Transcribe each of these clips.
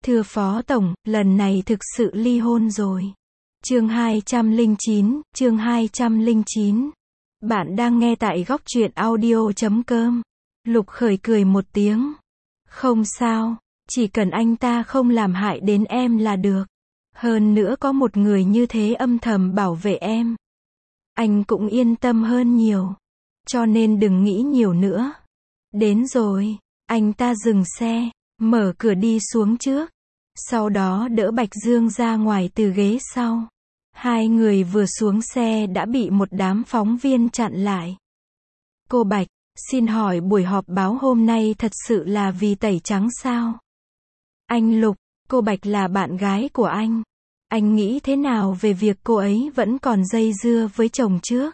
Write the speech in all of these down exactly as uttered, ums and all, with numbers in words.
Thưa Phó Tổng, lần này thực sự ly hôn rồi. Chương hai trăm lẻ chín, chương hai trăm lẻ chín. Bạn đang nghe tại góc truyện audio chấm com. Lục Khởi cười một tiếng. Không sao, chỉ cần anh ta không làm hại đến em là được. Hơn nữa có một người như thế âm thầm bảo vệ em. Anh cũng yên tâm hơn nhiều. Cho nên đừng nghĩ nhiều nữa. Đến rồi, anh ta dừng xe, mở cửa đi xuống trước. Sau đó đỡ Bạch Dương ra ngoài từ ghế sau. Hai người vừa xuống xe đã bị một đám phóng viên chặn lại. Cô Bạch, xin hỏi buổi họp báo hôm nay thật sự là vì tẩy trắng sao? Anh Lục, cô Bạch là bạn gái của anh. Anh nghĩ thế nào về việc cô ấy vẫn còn dây dưa với chồng trước?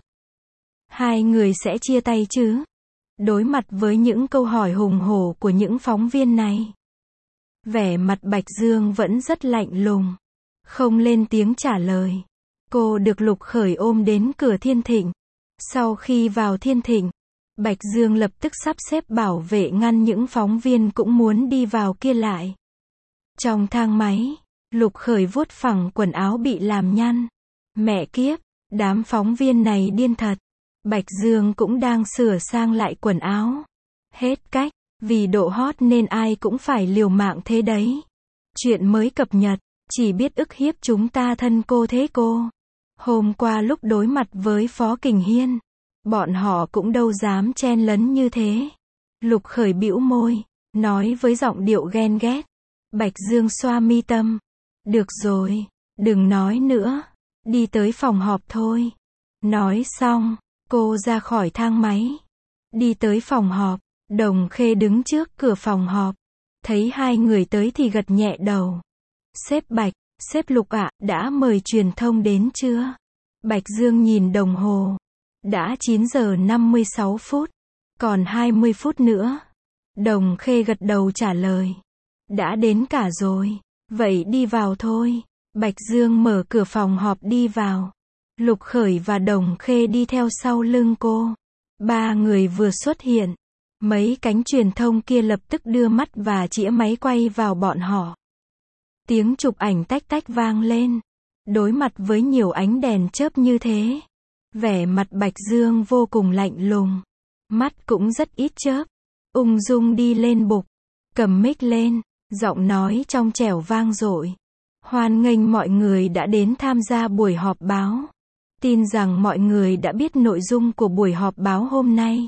Hai người sẽ chia tay chứ? Đối mặt với những câu hỏi hùng hổ của những phóng viên này, vẻ mặt Bạch Dương vẫn rất lạnh lùng, không lên tiếng trả lời. Cô được Lục Khởi ôm đến cửa Thiên Thịnh. Sau khi vào Thiên Thịnh, Bạch Dương lập tức sắp xếp bảo vệ ngăn những phóng viên cũng muốn đi vào kia lại. Trong thang máy, Lục Khởi vuốt phẳng quần áo bị làm nhăn. Mẹ kiếp, đám phóng viên này điên thật. Bạch Dương cũng đang sửa sang lại quần áo. Hết cách, vì độ hot nên ai cũng phải liều mạng thế đấy. Chuyện mới cập nhật, chỉ biết ức hiếp chúng ta thân cô thế cô. Hôm qua lúc đối mặt với Phó Kình Hiên, bọn họ cũng đâu dám chen lấn như thế. Lục Khởi bĩu môi, nói với giọng điệu ghen ghét. Bạch Dương xoa mi tâm. Được rồi, đừng nói nữa. Đi tới phòng họp thôi. Nói xong, cô ra khỏi thang máy. Đi tới phòng họp, Đồng Khê đứng trước cửa phòng họp. Thấy hai người tới thì gật nhẹ đầu. Sếp Bạch, sếp Lục ạ, đã mời truyền thông đến chưa? Bạch Dương nhìn đồng hồ. Đã chín giờ năm mươi sáu phút. Còn hai mươi phút nữa. Đồng Khê gật đầu trả lời. Đã đến cả rồi. Vậy đi vào thôi. Bạch Dương mở cửa phòng họp đi vào. Lục Khởi và Đồng Khê đi theo sau lưng cô. Ba người vừa xuất hiện. Mấy cánh truyền thông kia lập tức đưa mắt và chĩa máy quay vào bọn họ. Tiếng chụp ảnh tách tách vang lên. Đối mặt với nhiều ánh đèn chớp như thế, vẻ mặt Bạch Dương vô cùng lạnh lùng. Mắt cũng rất ít chớp. Ung dung đi lên bục. Cầm mic lên. Giọng nói trong trẻo vang dội. Hoan nghênh mọi người đã đến tham gia buổi họp báo. Tin rằng mọi người đã biết nội dung của buổi họp báo hôm nay.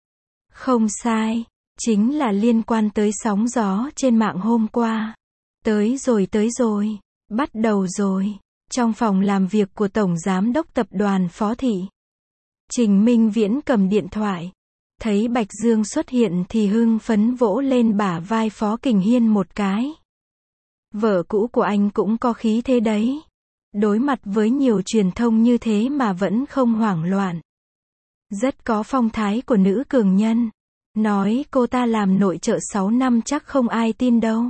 Không sai, chính là liên quan tới sóng gió trên mạng hôm qua. Tới rồi tới rồi, bắt đầu rồi. Trong phòng làm việc của Tổng Giám đốc Tập đoàn Phó Thị, Trình Minh Viễn cầm điện thoại. Thấy Bạch Dương xuất hiện thì hưng phấn vỗ lên bả vai Phó Kình Hiên một cái. Vợ cũ của anh cũng có khí thế đấy. Đối mặt với nhiều truyền thông như thế mà vẫn không hoảng loạn. Rất có phong thái của nữ cường nhân. Nói cô ta làm nội trợ sáu năm chắc không ai tin đâu.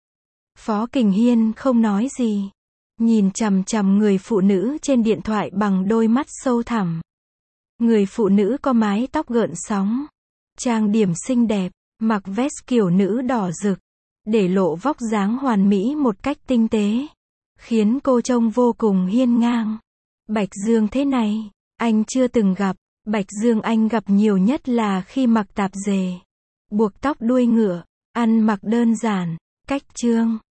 Phó Kình Hiên không nói gì. Nhìn chằm chằm người phụ nữ trên điện thoại bằng đôi mắt sâu thẳm. Người phụ nữ có mái tóc gợn sóng. Trang điểm xinh đẹp, mặc vest kiểu nữ đỏ rực. Để lộ vóc dáng hoàn mỹ một cách tinh tế. Khiến cô trông vô cùng hiên ngang. Bạch Dương thế này, anh chưa từng gặp. Bạch Dương anh gặp nhiều nhất là khi mặc tạp dề, buộc tóc đuôi ngựa, ăn mặc đơn giản, cách trương.